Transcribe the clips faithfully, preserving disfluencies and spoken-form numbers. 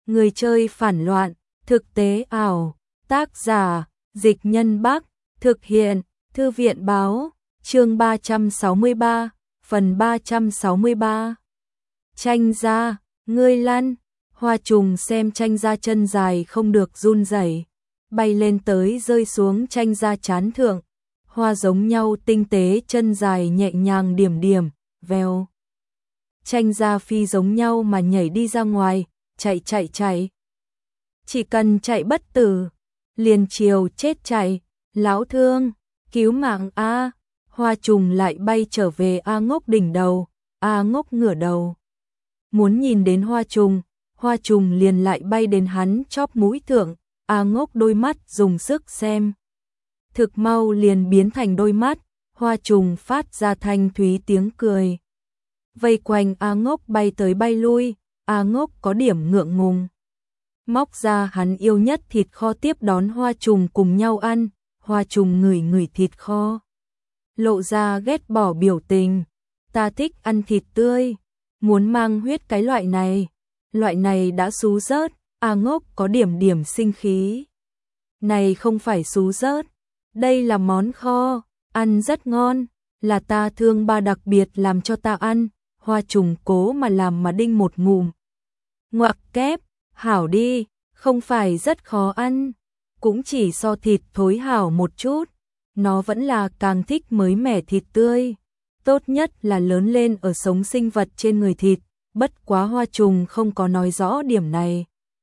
Người chơi phản loạn, thực tế ảo, tác giả, Dịch Nhân Bắc, thực hiện, Thư viện báo, chương ba trăm sáu mươi ba, phần ba trăm sáu mươi ba. Tranh ra, ngươi lăn, Hoa Trùng xem Tranh ra chân dài không được run rẩy, bay lên tới rơi xuống Tranh ra trán thượng, hoa giống nhau tinh tế chân dài nhẹ nhàng điểm điểm, vèo. Tranh ra phi giống nhau mà nhảy đi ra ngoài, chạy chạy chạy. Chỉ cần chạy bất tử, liền chiều chết chạy, lão thương, cứu mạng a. Hoa Trùng lại bay trở về A Ngốc đỉnh đầu, A Ngốc ngửa đầu. Muốn nhìn đến Hoa Trùng, Hoa Trùng liền lại bay đến hắn chóp mũi thượng, A Ngốc đôi mắt dùng sức xem. Thực mau liền biến thành đôi mắt, Hoa Trùng phát ra thanh thúy tiếng cười. Vây quanh A Ngốc bay tới bay lui, A Ngốc có điểm ngượng ngùng. Móc ra hắn yêu nhất thịt kho tiếp đón Hoa Trùng cùng nhau ăn, Hoa Trùng ngửi ngửi thịt kho. Lộ ra ghét bỏ biểu tình, ta thích ăn thịt tươi, muốn mang huyết cái loại này, loại này đã xú rớt, A Ngốc có điểm điểm sinh khí. Này không phải xú rớt, đây là món kho, ăn rất ngon, là ta thương ba đặc biệt làm cho ta ăn, Hoa Trùng cố mà làm mà đinh một ngụm. Ngoặc kép, hảo đi, không phải rất khó ăn, cũng chỉ so thịt thối hảo một chút, nó vẫn là càng thích mới mẻ thịt tươi, tốt nhất là lớn lên ở sống sinh vật trên người thịt, bất quá Hoa Trùng không có nói rõ điểm này.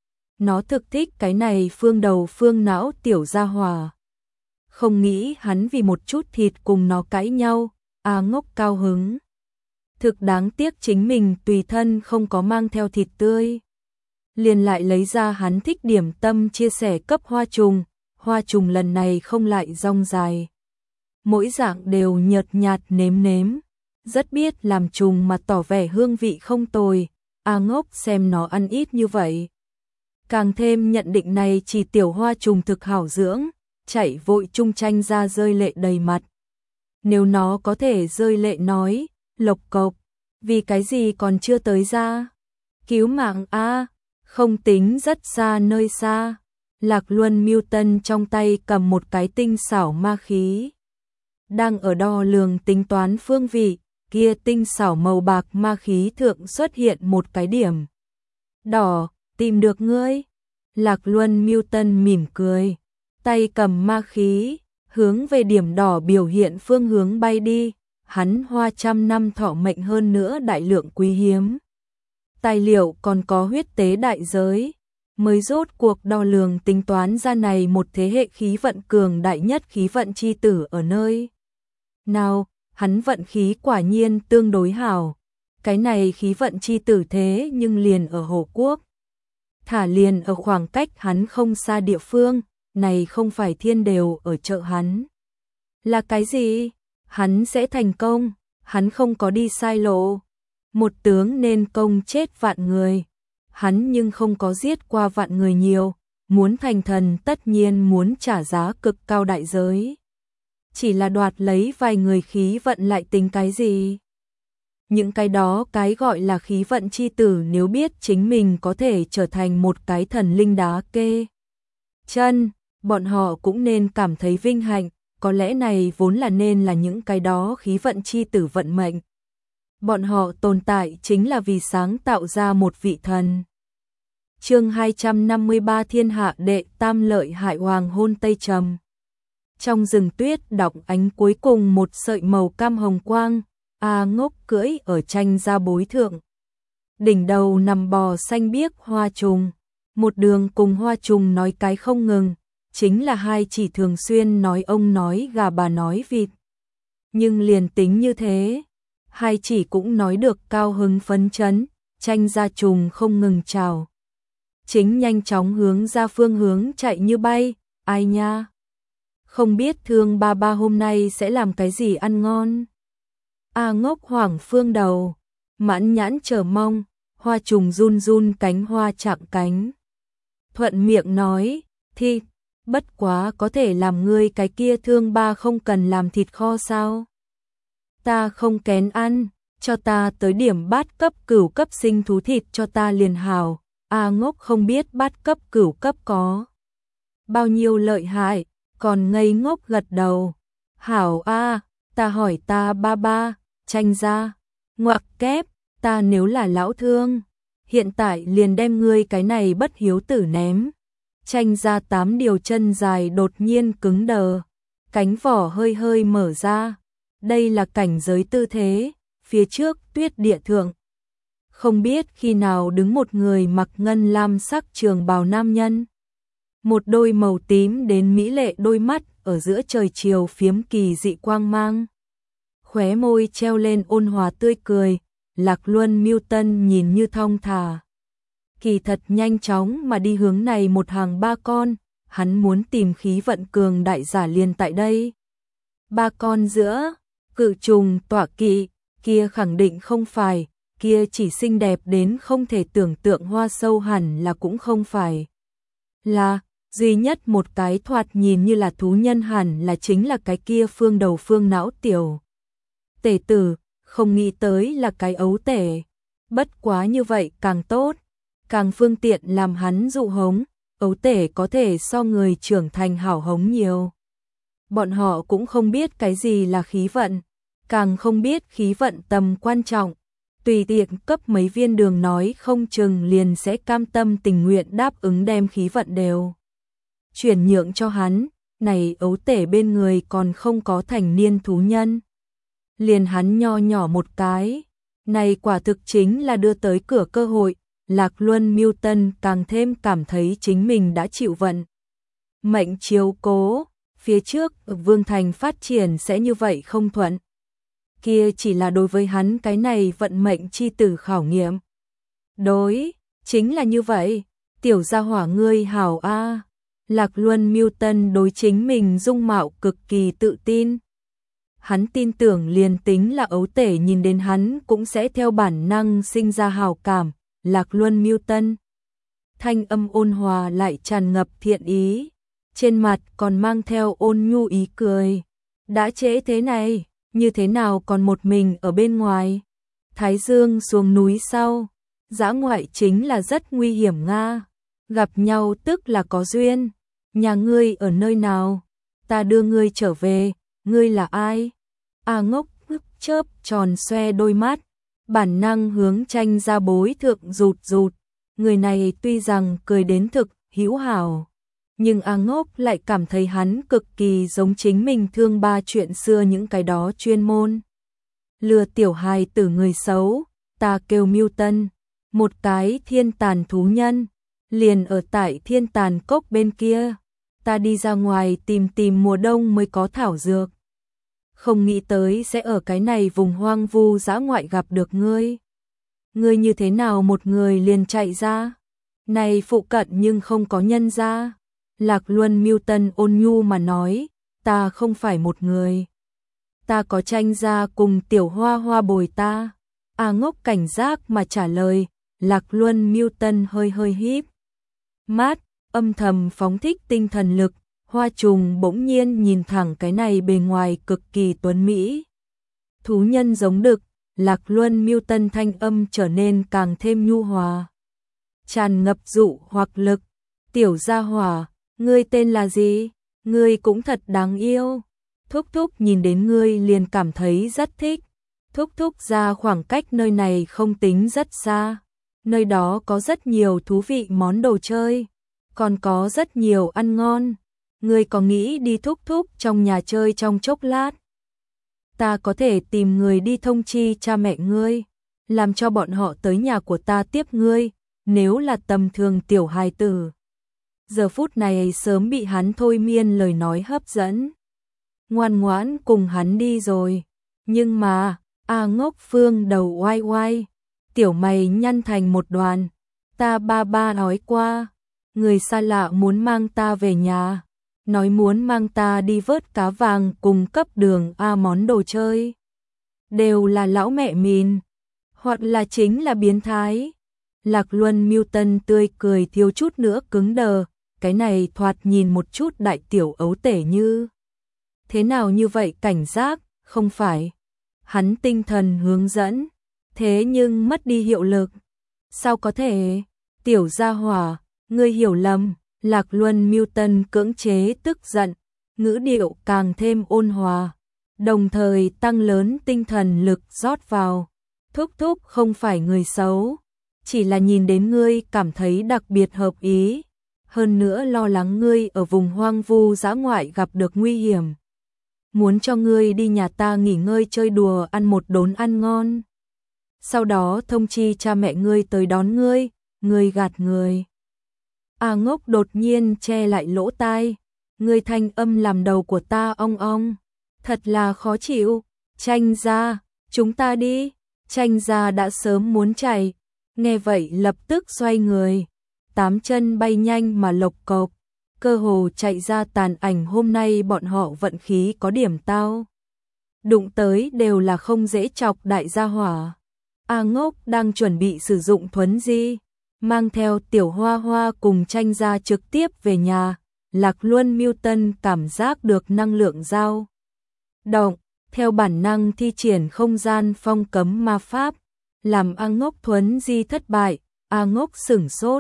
Nó thực thích cái này phương đầu phương não tiểu gia hỏa. Không nghĩ hắn vì một chút thịt cùng nó cãi nhau, A Ngốc cao hứng. Thực đáng tiếc chính mình tùy thân không có mang theo thịt tươi. Liền lại lấy ra hắn thích điểm tâm chia sẻ cấp Hoa Trùng, Hoa Trùng lần này không lại rong dài. Mỗi dạng đều nhợt nhạt nếm nếm, rất biết làm trùng mà tỏ vẻ hương vị không tồi, A Ngốc xem nó ăn ít như vậy. Càng thêm nhận định này chỉ tiểu Hoa Trùng thực hảo dưỡng, chạy vội chung Tranh ra rơi lệ đầy mặt. Nếu nó có thể rơi lệ nói, lộc cộc, vì cái gì còn chưa tới ra? Cứu mạng a, không tính rất xa nơi xa. Lạc Luân Miêu Tân trong tay cầm một cái tinh xảo ma khí, đang ở đo lường tính toán phương vị, kia tinh xảo màu bạc ma khí thượng xuất hiện một cái điểm đỏ, tìm được ngươi. Lạc Luân Miêu Tân mỉm cười, tay cầm ma khí, hướng về điểm đỏ biểu hiện phương hướng bay đi, hắn hoa trăm năm thọ mệnh hơn nữa đại lượng quý hiếm. Tài liệu còn có huyết tế đại giới, mới rốt cuộc đo lường tính toán ra này một thế hệ khí vận cường đại nhất khí vận chi tử ở nơi. Nào, hắn vận khí quả nhiên tương đối hảo, cái này khí vận chi tử thế nhưng liền ở Hồ Quốc. Thả liền ở khoảng cách hắn không xa địa phương, này không phải thiên đều ở chợ hắn. Là cái gì? Hắn sẽ thành công, hắn không có đi sai lộ. Một tướng nên công chết vạn người, hắn nhưng không có giết qua vạn người nhiều, muốn thành thần tất nhiên muốn trả giá cực cao đại giới. Chỉ là đoạt lấy vài người khí vận lại tính cái gì? Những cái đó cái gọi là khí vận chi tử nếu biết chính mình có thể trở thành một cái thần linh đá kê chân, bọn họ cũng nên cảm thấy vinh hạnh, có lẽ này vốn là nên là những cái đó khí vận chi tử vận mệnh. Bọn họ tồn tại chính là vì sáng tạo ra một vị thần. Chương hai trăm năm mươi ba Thiên hạ đệ tam lợi hại hoàng hôn tây trầm. Trong rừng tuyết đọng ánh cuối cùng một sợi màu cam hồng quang, A Ngốc cưỡi ở Tranh ra bối thượng. Đỉnh đầu nằm bò xanh biếc Hoa Trùng, một đường cùng Hoa Trùng nói cái không ngừng, chính là hai chỉ thường xuyên nói ông nói gà bà nói vịt. Nhưng liền tính như thế, hai chỉ cũng nói được cao hứng phấn chấn, Tranh ra trùng không ngừng chào. Chính nhanh chóng hướng ra phương hướng chạy như bay, ai nha? Không biết thương ba ba hôm nay sẽ làm cái gì ăn ngon. A Ngốc hoảng phương đầu, mãn nhãn chờ mong, Hoa Trùng run run cánh hoa chạm cánh. Thuận miệng nói, thịt, bất quá có thể làm ngươi cái kia thương ba không cần làm thịt kho sao? Ta không kén ăn, cho ta tới điểm bát cấp cửu cấp sinh thú thịt cho ta liền hào, A Ngốc không biết bát cấp cửu cấp có bao nhiêu lợi hại, còn ngây ngốc gật đầu. Hảo a, ta hỏi ta ba ba, Tranh gia, ngoặc kép, ta nếu là lão thương, hiện tại liền đem ngươi cái này bất hiếu tử ném. Tranh gia tám điều chân dài đột nhiên cứng đờ, cánh vỏ hơi hơi mở ra. Đây là cảnh giới tư thế, phía trước tuyết địa thượng. Không biết khi nào đứng một người mặc ngân lam sắc trường bào nam nhân. Một đôi màu tím đến mỹ lệ đôi mắt ở giữa trời chiều phiếm kỳ dị quang mang. Khóe môi treo lên ôn hòa tươi cười, Lạc Luân Miêu Tân nhìn như thong thả. Kỳ thật nhanh chóng mà đi hướng này một hàng ba con, hắn muốn tìm khí vận cường đại giả liền tại đây. Ba con giữa, cự trùng tọa kỵ, kia khẳng định không phải, kia chỉ xinh đẹp đến không thể tưởng tượng hoa sâu hẳn là cũng không phải. Là, duy nhất một cái thoạt nhìn như là thú nhân hẳn là chính là cái kia phương đầu phương não tiểu. Tể tử, không nghĩ tới là cái ấu tể. Bất quá như vậy càng tốt, càng phương tiện làm hắn dụ hống, ấu tể có thể so người trưởng thành hảo hống nhiều. Bọn họ cũng không biết cái gì là khí vận, càng không biết khí vận tầm quan trọng. Tùy tiện cấp mấy viên đường nói không chừng liền sẽ cam tâm tình nguyện đáp ứng đem khí vận đều chuyển nhượng cho hắn, này ấu tể bên người còn không có thành niên thú nhân. Liền hắn nho nhỏ một cái, này quả thực chính là đưa tới cửa cơ hội, Lạc Luân Miêu Tân càng thêm cảm thấy chính mình đã chịu vận. Mệnh chiếu cố, phía trước Vương Thành phát triển sẽ như vậy không thuận. Kia chỉ là đối với hắn cái này vận mệnh chi tử khảo nghiệm. Đối, chính là như vậy, tiểu gia hỏa ngươi hảo a. Lạc Luân Miêu Tân đối chính mình dung mạo cực kỳ tự tin. Hắn tin tưởng liền tính là ấu tể nhìn đến hắn cũng sẽ theo bản năng sinh ra hảo cảm. Lạc Luân Miêu Tân, thanh âm ôn hòa lại tràn ngập thiện ý, trên mặt còn mang theo ôn nhu ý cười. Đã trễ thế này, như thế nào còn một mình ở bên ngoài? Thái Dương xuống núi sau, dã ngoại chính là rất nguy hiểm nga. Gặp nhau tức là có duyên. Nhà ngươi ở nơi nào? Ta đưa ngươi trở về. Ngươi là ai? A Ngốc chớp tròn xoe đôi mắt, bản năng hướng Tranh ra bối thượng rụt rụt. Người này tuy rằng cười đến thực hữu hảo, nhưng A Ngốc lại cảm thấy hắn cực kỳ giống chính mình thương ba chuyện xưa những cái đó chuyên môn. Lừa tiểu hài tử người xấu, ta kêu Miêu Tân, một cái thiên tàn thú nhân, liền ở tại thiên tàn cốc bên kia. Ta đi ra ngoài tìm tìm mùa đông mới có thảo dược. Không nghĩ tới sẽ ở cái này vùng hoang vu dã ngoại gặp được ngươi. Ngươi như thế nào một người liền chạy ra? Này phụ cận nhưng không có nhân ra. Lạc Luân Miêu Tân ôn nhu mà nói, ta không phải một người. Ta có Tranh gia cùng tiểu hoa hoa bồi ta. A Ngốc cảnh giác mà trả lời, Lạc Luân Miêu Tân hơi hơi híp mắt, âm thầm phóng thích tinh thần lực. Hoa trùng bỗng nhiên nhìn thẳng cái này bề ngoài cực kỳ tuấn mỹ. Thú nhân giống đực, Lạc Luân Miêu Tân thanh âm trở nên càng thêm nhu hòa. Tràn ngập dụ hoặc lực. Tiểu gia hỏa, ngươi tên là gì? Ngươi cũng thật đáng yêu. Thúc thúc nhìn đến ngươi liền cảm thấy rất thích. Thúc thúc ra khoảng cách nơi này không tính rất xa. Nơi đó có rất nhiều thú vị món đồ chơi. Còn có rất nhiều ăn ngon. Ngươi có nghĩ đi thúc thúc trong nhà chơi trong chốc lát? Ta có thể tìm người đi thông chi cha mẹ ngươi, làm cho bọn họ tới nhà của ta tiếp ngươi, nếu là tầm thường tiểu hài tử. Giờ phút này sớm bị hắn thôi miên lời nói hấp dẫn. Ngoan ngoãn cùng hắn đi rồi. Nhưng mà, A Ngốc Phương đầu oai oai, tiểu mày nhăn thành một đoàn. Ta ba ba nói qua, người xa lạ muốn mang ta về nhà. Nói muốn mang ta đi vớt cá vàng cùng cấp đường A món đồ chơi. Đều là lão mẹ mìn, hoặc là chính là biến thái. Lạc Luân Miêu Tân tươi cười thiếu chút nữa cứng đờ, cái này thoạt nhìn một chút đại tiểu ấu tể như. Thế nào như vậy cảnh giác, không phải. Hắn tinh thần hướng dẫn, thế nhưng mất đi hiệu lực. Sao có thể? Tiểu gia hỏa, ngươi hiểu lầm. Lạc Luân Mưu Tân cưỡng chế tức giận, ngữ điệu càng thêm ôn hòa, đồng thời tăng lớn tinh thần lực rót vào. Thúc thúc không phải người xấu, chỉ là nhìn đến ngươi cảm thấy đặc biệt hợp ý, hơn nữa lo lắng ngươi ở vùng hoang vu dã ngoại gặp được nguy hiểm. Muốn cho ngươi đi nhà ta nghỉ ngơi chơi đùa ăn một đốn ăn ngon. Sau đó thông chi cha mẹ ngươi tới đón ngươi, ngươi gạt người. A Ngốc đột nhiên che lại lỗ tai, ngươi thanh âm làm đầu của ta ong ong, thật là khó chịu. Tranh gia, chúng ta đi. Tranh gia đã sớm muốn chạy, nghe vậy lập tức xoay người, tám chân bay nhanh mà lộc cộc, cơ hồ chạy ra tàn ảnh. Hôm nay bọn họ vận khí có điểm tao, đụng tới đều là không dễ chọc đại gia hỏa. A Ngốc đang chuẩn bị sử dụng thuấn di, mang theo Tiểu Hoa Hoa cùng Tranh gia trực tiếp về nhà. Lạc Luân Mưu Tân cảm giác được năng lượng dao động, theo bản năng thi triển không gian phong cấm ma pháp, làm A Ngốc thuấn di thất bại. A Ngốc sửng sốt.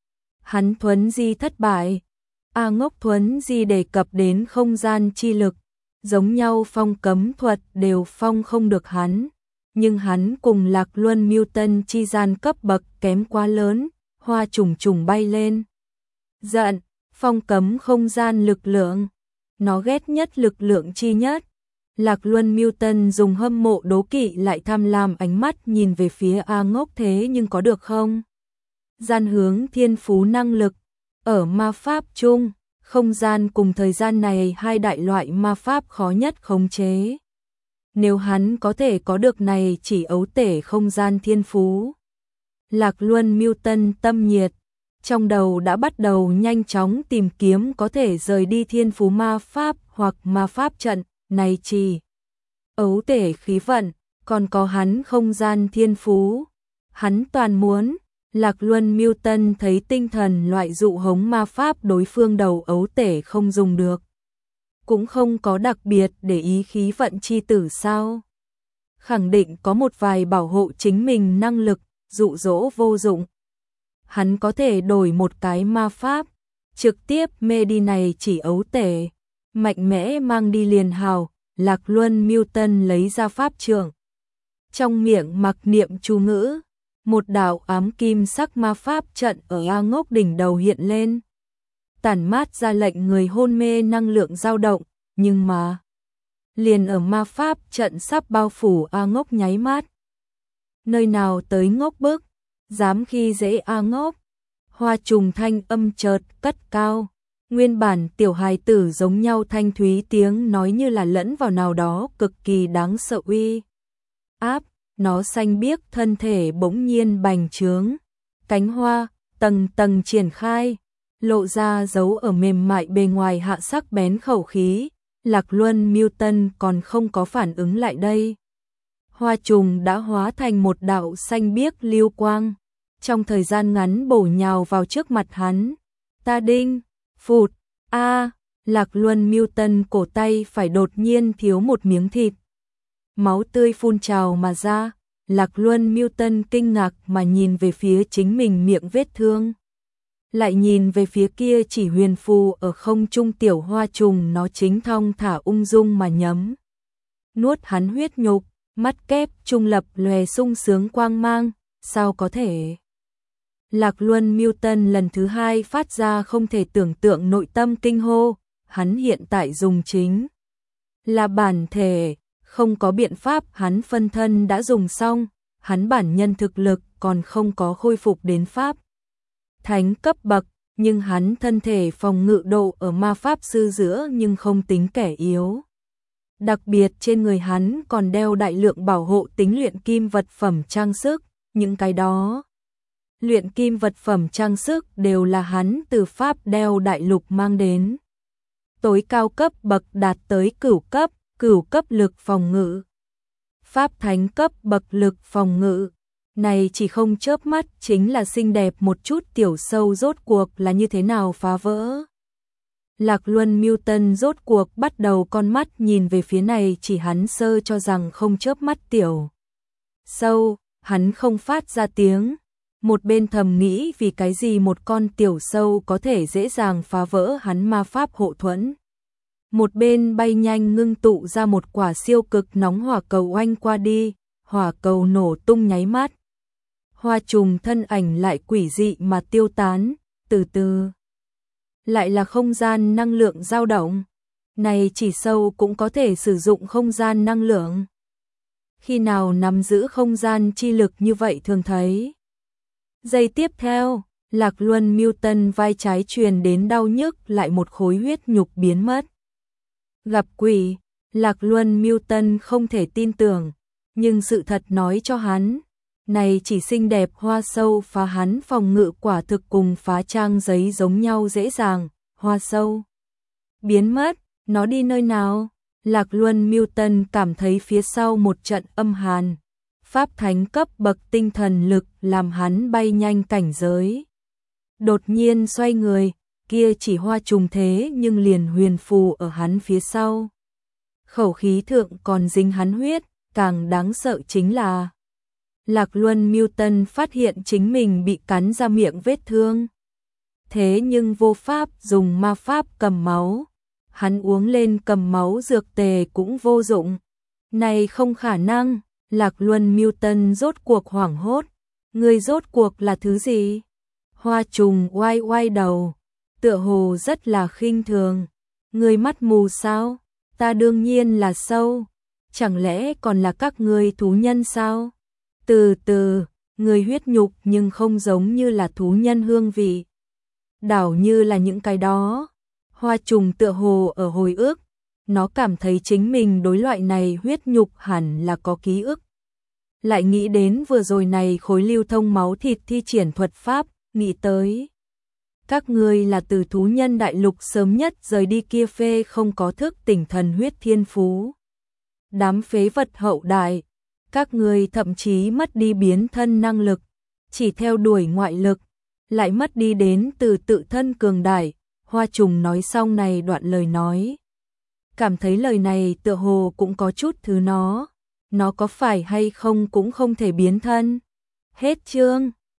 Hắn thuấn di thất bại? A Ngốc thuấn di đề cập đến không gian chi lực, giống nhau phong cấm thuật đều phong không được hắn, nhưng hắn cùng Lạc Luân Mưu Tân chi gian cấp bậc kém quá lớn. Hoa trùng trùng bay lên, giận, phong cấm không gian lực lượng, nó ghét nhất lực lượng chi nhất. Lạc Luân Mưu Tân dùng hâm mộ đố kỵ lại tham lam ánh mắt nhìn về phía A Ngốc, thế nhưng có được không gian hướng thiên phú năng lực. Ở ma pháp chung, không gian cùng thời gian này hai đại loại ma pháp khó nhất khống chế. Nếu hắn có thể có được này chỉ ấu tể không gian thiên phú, Lạc Luân Mưu Tân tâm nhiệt, trong đầu đã bắt đầu nhanh chóng tìm kiếm có thể rời đi thiên phú ma pháp hoặc ma pháp trận. Này chỉ ấu tể khí vận, còn có hắn không gian thiên phú, hắn toàn muốn. Lạc Luân Mưu Tân thấy tinh thần loại dụ hống ma pháp đối phương đầu ấu tể không dùng được, cũng không có đặc biệt để ý khí vận chi tử sao. Khẳng định có một vài bảo hộ chính mình năng lực, dụ dỗ vô dụng. Hắn có thể đổi một cái ma pháp, trực tiếp mê đi này chỉ ấu tể, mạnh mẽ mang đi liền hào. Lạc Luân Mưu Tân lấy ra pháp trượng, trong miệng mặc niệm chú ngữ, một đạo ám kim sắc ma pháp trận ở A Ngốc đỉnh đầu hiện lên, tản mát ra lệnh người hôn mê năng lượng dao động. Nhưng mà liền ở ma pháp trận sắp bao phủ A Ngốc nháy mắt, nơi nào tới ngốc bức, dám khi dễ A Ngốc. Hoa trùng thanh âm chợt cất cao, nguyên bản tiểu hài tử giống nhau thanh thúy tiếng nói như là lẫn vào nào đó cực kỳ đáng sợ uy áp. Nó xanh biếc thân thể bỗng nhiên bành trướng, cánh hoa tầng tầng triển khai, lộ ra dấu ở mềm mại bề ngoài hạ sắc bén khẩu khí. Lạc Luân Mưu Tân còn không có phản ứng lại đây, hoa trùng đã hóa thành một đạo xanh biếc lưu quang, trong thời gian ngắn bổ nhào vào trước mặt hắn. Ta đinh, phụt, a, Lạc Luân Mưu Tân cổ tay phải đột nhiên thiếu một miếng thịt, máu tươi phun trào mà ra. Lạc Luân Mưu Tân kinh ngạc mà nhìn về phía chính mình miệng vết thương, lại nhìn về phía kia chỉ huyền phù ở không trung tiểu hoa trùng, nó chính thong thả ung dung mà nhấm nuốt hắn huyết nhục, mắt kép trung lập lòe sung sướng quang mang. Sao có thể? Lạc Luân Mưu Tân lần thứ hai phát ra không thể tưởng tượng nội tâm kinh hô, hắn hiện tại dùng chính là bản thể, không có biện pháp, hắn phân thân đã dùng xong, hắn bản nhân thực lực còn không có khôi phục đến pháp thánh cấp bậc, nhưng hắn thân thể phòng ngự độ ở ma pháp sư giữa nhưng không tính kẻ yếu. Đặc biệt trên người hắn còn đeo đại lượng bảo hộ tính luyện kim vật phẩm trang sức, những cái đó luyện kim vật phẩm trang sức đều là hắn từ pháp đeo đại lục mang đến. Tối cao cấp bậc đạt tới cửu cấp, cửu cấp lực phòng ngự, pháp thánh cấp bậc lực phòng ngự. Này chỉ không chớp mắt chính là xinh đẹp một chút tiểu sâu rốt cuộc là như thế nào phá vỡ. Lạc Luân Mưu Tân rốt cuộc bắt đầu con mắt nhìn về phía này chỉ hắn sơ cho rằng không chớp mắt tiểu sâu, hắn không phát ra tiếng, một bên thầm nghĩ vì cái gì một con tiểu sâu có thể dễ dàng phá vỡ hắn ma pháp hộ thuẫn. Một bên bay nhanh ngưng tụ ra một quả siêu cực nóng hỏa cầu oanh qua đi, hỏa cầu nổ tung nháy mắt. Hoa trùng thân ảnh lại quỷ dị mà tiêu tán, từ từ. Lại là không gian năng lượng dao động. Này chỉ sâu cũng có thể sử dụng không gian năng lượng. Khi nào nắm giữ không gian chi lực như vậy thường thấy. Giây tiếp theo, Lạc Luân Newton vai trái truyền đến đau nhức lại một khối huyết nhục biến mất. Gặp quỷ, Lạc Luân Newton không thể tin tưởng, nhưng sự thật nói cho hắn, này chỉ xinh đẹp hoa sâu phá hắn phòng ngự quả thực cùng phá trang giấy giống nhau dễ dàng, hoa sâu biến mất, nó đi nơi nào? Lạc Luân Newton cảm thấy phía sau một trận âm hàn, pháp thánh cấp bậc tinh thần lực làm hắn bay nhanh cảnh giới. Đột nhiên xoay người, kia chỉ hoa trùng thế nhưng liền huyền phù ở hắn phía sau. Khẩu khí thượng còn dính hắn huyết, càng đáng sợ chính là Lạc Luân Newton phát hiện chính mình bị cắn ra miệng vết thương. Thế nhưng vô pháp dùng ma pháp cầm máu. Hắn uống lên cầm máu dược tề cũng vô dụng. Này không khả năng, Lạc Luân Newton rốt cuộc hoảng hốt. Người rốt cuộc là thứ gì? Hoa trùng oai oai đầu, tựa hồ rất là khinh thường. Người mắt mù sao? Ta đương nhiên là sâu. Chẳng lẽ còn là các người thú nhân sao? Từ từ, người huyết nhục nhưng không giống như là thú nhân hương vị. Đảo như là những cái đó. Hoa trùng tựa hồ ở hồi ức, nó cảm thấy chính mình đối loại này huyết nhục hẳn là có ký ức. Lại nghĩ đến vừa rồi này khối lưu thông máu thịt thi triển thuật pháp, nghĩ tới. Các ngươi là từ thú nhân đại lục sớm nhất rời đi kia phê không có thức tỉnh thần huyết thiên phú. Đám phế vật hậu đại, các ngươi thậm chí mất đi biến thân năng lực, chỉ theo đuổi ngoại lực, lại mất đi đến từ tự thân cường đại. Hoa trùng nói xong này đoạn lời nói. Cảm thấy lời này tựa hồ cũng có chút thứ nó. Nó có phải hay không cũng không thể biến thân. Hết chương.